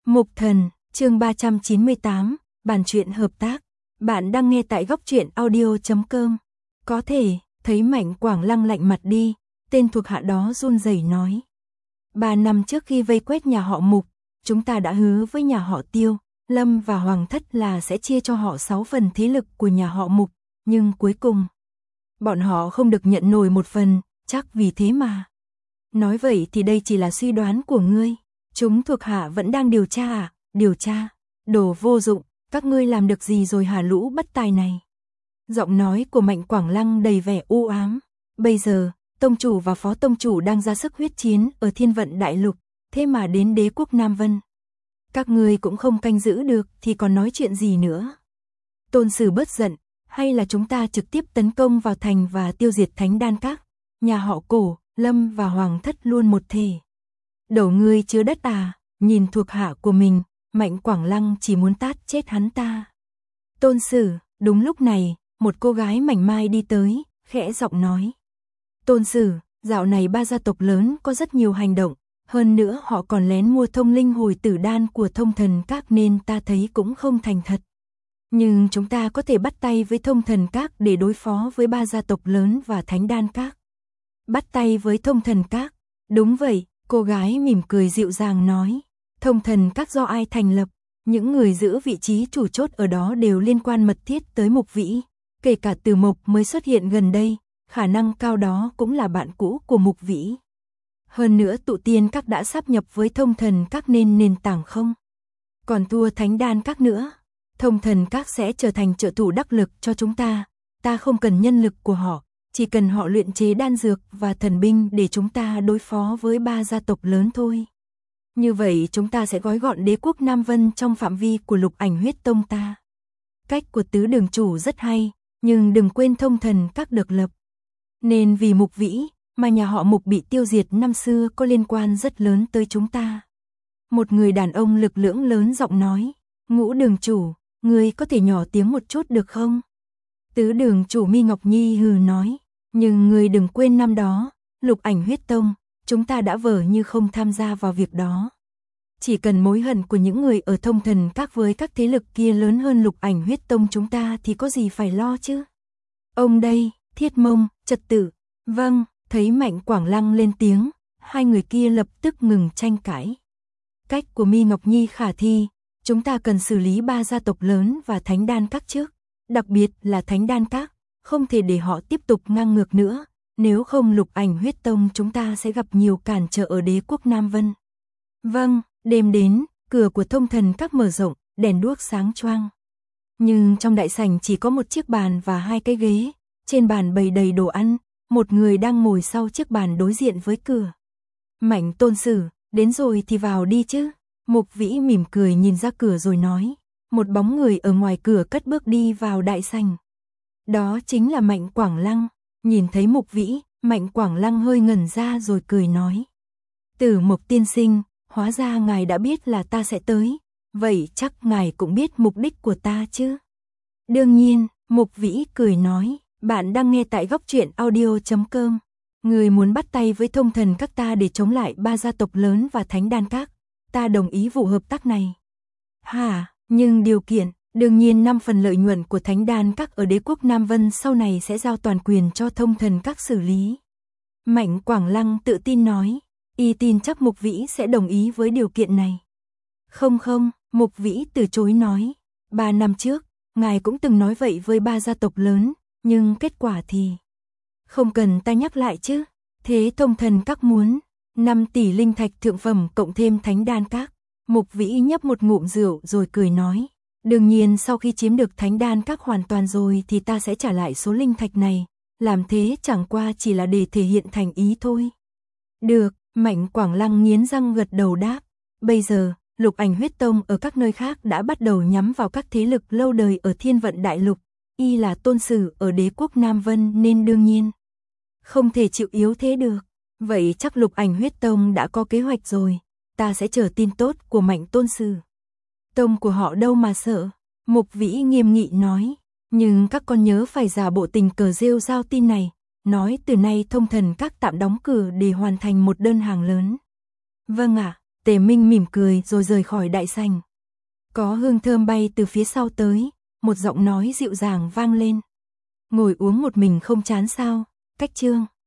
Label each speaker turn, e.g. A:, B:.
A: Mục Thần, chương 398, bàn chuyện hợp tác. Bạn đang nghe tại góc truyện audio.com. Có thể, thấy Mạnh Quảng Lăng lạnh mặt đi, tên thuộc hạ đó run rẩy nói. 3 năm trước khi vây quét nhà họ Mục, chúng ta đã hứa với nhà họ Tiêu, Lâm và Hoàng Thất là sẽ chia cho họ 6 phần thế lực của nhà họ Mục, nhưng cuối cùng, bọn họ không được nhận nổi 1 phần, chắc vì thế mà. Nói vậy thì đây chỉ là suy đoán của ngươi. Chúng thuộc hạ vẫn đang điều tra à? Điều tra? Đồ vô dụng, các ngươi làm được gì rồi hả lũ bất tài này? Giọng nói của Mạnh Quảng Lăng đầy vẻ u ám. Bây giờ, tông chủ và phó tông chủ đang ra sức huyết chiến ở Thiên Vận Đại Lục, thế mà đến đế quốc Nam Vân. Các ngươi cũng không canh giữ được thì còn nói chuyện gì nữa? Tôn Sử bớt giận, hay là chúng ta trực tiếp tấn công vào thành và tiêu diệt Thánh Đan Các? Nhà họ Cổ, Lâm và Hoàng Thất luôn một thể. Đầu ngươi chứa đất à? Nhìn thuộc hạ của mình, Mạnh Quảng Lăng chỉ muốn tát chết hắn ta. Tôn Sử, đúng lúc này, một cô gái mảnh mai đi tới, khẽ giọng nói. Tôn Sử, dạo này 3 gia tộc lớn có rất nhiều hành động, hơn nữa họ còn lén mua thông linh hồi tử đan của Thông Thần Các nên ta thấy cũng không thành thật. Nhưng chúng ta có thể bắt tay với Thông Thần Các để đối phó với 3 gia tộc lớn và Thánh Đan Các. Bắt tay với Thông Thần Các? Đúng vậy, cô gái mỉm cười dịu dàng nói. Thông Thần Các do ai thành lập? Những người giữ vị trí chủ chốt ở đó đều liên quan mật thiết tới Mục Vĩ. Kể cả Từ Mộc mới xuất hiện gần đây, khả năng cao đó cũng là bạn cũ của Mục Vĩ. Hơn nữa Tụ Tiên Các đã sáp nhập với Thông Thần Các nên nền tảng không? Còn thua Thánh Đan Các nữa. Thông Thần Các sẽ trở thành trợ thủ đắc lực cho chúng ta. Ta không cần nhân lực của họ, chỉ cần họ luyện chế đan dược và thần binh để chúng ta đối phó với 3 gia tộc lớn thôi. Như vậy chúng ta sẽ gói gọn đế quốc Nam Vân trong phạm vi của Lục Ảnh Huyết Tông ta. Cách của tứ đường chủ rất hay, nhưng đừng quên Thông Thần Các được lập. Nên vì Mục Vĩ mà nhà họ Mục bị tiêu diệt năm xưa có liên quan rất lớn tới chúng ta. Một người đàn ông lực lưỡng lớn giọng nói. Ngũ đường chủ, ngươi có thể nhỏ tiếng một chút được không? Tứ đường chủ Mi Ngọc Nhi hừ nói. Nhưng ngươi đừng quên năm đó, Lục Ảnh Huyết Tông, chúng ta đã vờ như không tham gia vào việc đó. Chỉ cần mối hận của những người ở Thông Thần Các với các thế lực kia lớn hơn Lục Ảnh Huyết Tông chúng ta thì có gì phải lo chứ? Ông đây, Thiết Mông, trật tự. Vâng, thấy Mạnh Quảng Lăng lên tiếng, hai người kia lập tức ngừng tranh cãi. Cách của Mi Ngọc Nhi khả thi, chúng ta cần xử lý 3 gia tộc lớn và Thánh Đan Các trước, đặc biệt là Thánh Đan Các, không thể để họ tiếp tục ngang ngược nữa, nếu không Lục Ảnh Huyết Tông chúng ta sẽ gặp nhiều cản trở ở đế quốc Nam Vân. Vâng, đêm đến, cửa của Thông Thần Các mở rộng, đèn đuốc sáng choang. Nhưng trong đại sảnh chỉ có một chiếc bàn và 2 cái ghế, trên bàn bày đầy đồ ăn, một người đang ngồi sau chiếc bàn đối diện với cửa. Mạnh Tôn Sử, đến rồi thì vào đi chứ. Mục Vĩ mỉm cười nhìn ra cửa rồi nói. Một bóng người ở ngoài cửa cất bước đi vào đại sảnh. Đó chính là Mạnh Quảng Lăng. Nhìn thấy Mục Vĩ, Mạnh Quảng Lăng hơi ngẩn ra rồi cười nói. Tử Mộc tiên sinh, hóa ra ngài đã biết là ta sẽ tới. Vậy chắc ngài cũng biết mục đích của ta chứ? Đương nhiên, Mục Vĩ cười nói. Bạn đang nghe tại góc truyện audio.com. Người muốn bắt tay với Thông Thần Các ta để chống lại 3 gia tộc lớn và Thánh Đan Các. Ta đồng ý vụ hợp tác này. Hả, nhưng điều kiện, đương nhiên 5 phần lợi nhuận của Thánh Đan Các ở đế quốc Nam Vân sau này sẽ giao toàn quyền cho Thông Thần Các xử lý. Mạnh Quảng Lăng tự tin nói, y tin chắc Mục Vĩ sẽ đồng ý với điều kiện này. Không, Mục Vĩ từ chối nói, 3 năm trước, ngài cũng từng nói vậy với 3 gia tộc lớn, nhưng kết quả thì... Không cần ta nhắc lại chứ, thế Thông Thần Các muốn 5 tỷ linh thạch thượng phẩm cộng thêm Thánh Đan Các. Mục Vĩ nhấp một ngụm rượu rồi cười nói, đương nhiên sau khi chiếm được Thánh Đan Các hoàn toàn rồi thì ta sẽ trả lại số linh thạch này, làm thế chẳng qua chỉ là để thể hiện thành ý thôi. Được, Mạnh Quảng Lăng nghiến răng gật đầu đáp, bây giờ, Lục Ảnh Huyết Tông ở các nơi khác đã bắt đầu nhắm vào các thế lực lâu đời ở Thiên Vận Đại Lục, y là Tôn Sử ở đế quốc Nam Vân nên đương nhiên không thể chịu yếu thế được. Vậy chắc Lục Ảnh Huyết Tông đã có kế hoạch rồi, ta sẽ chờ tin tốt của Mạnh Tôn Sử. Tông của họ đâu mà sợ, Mục Vĩ nghiêm nghị nói, nhưng các con nhớ phải giả bộ tình cờ rêu giao tin này, nói từ nay Thông Thần Các tạm đóng cửa để hoàn thành một đơn hàng lớn. Vâng ạ, Tề Minh mỉm cười rồi rời khỏi đại sảnh. Có hương thơm bay từ phía sau tới, một giọng nói dịu dàng vang lên. Ngồi uống một mình không chán sao, Cách Trương.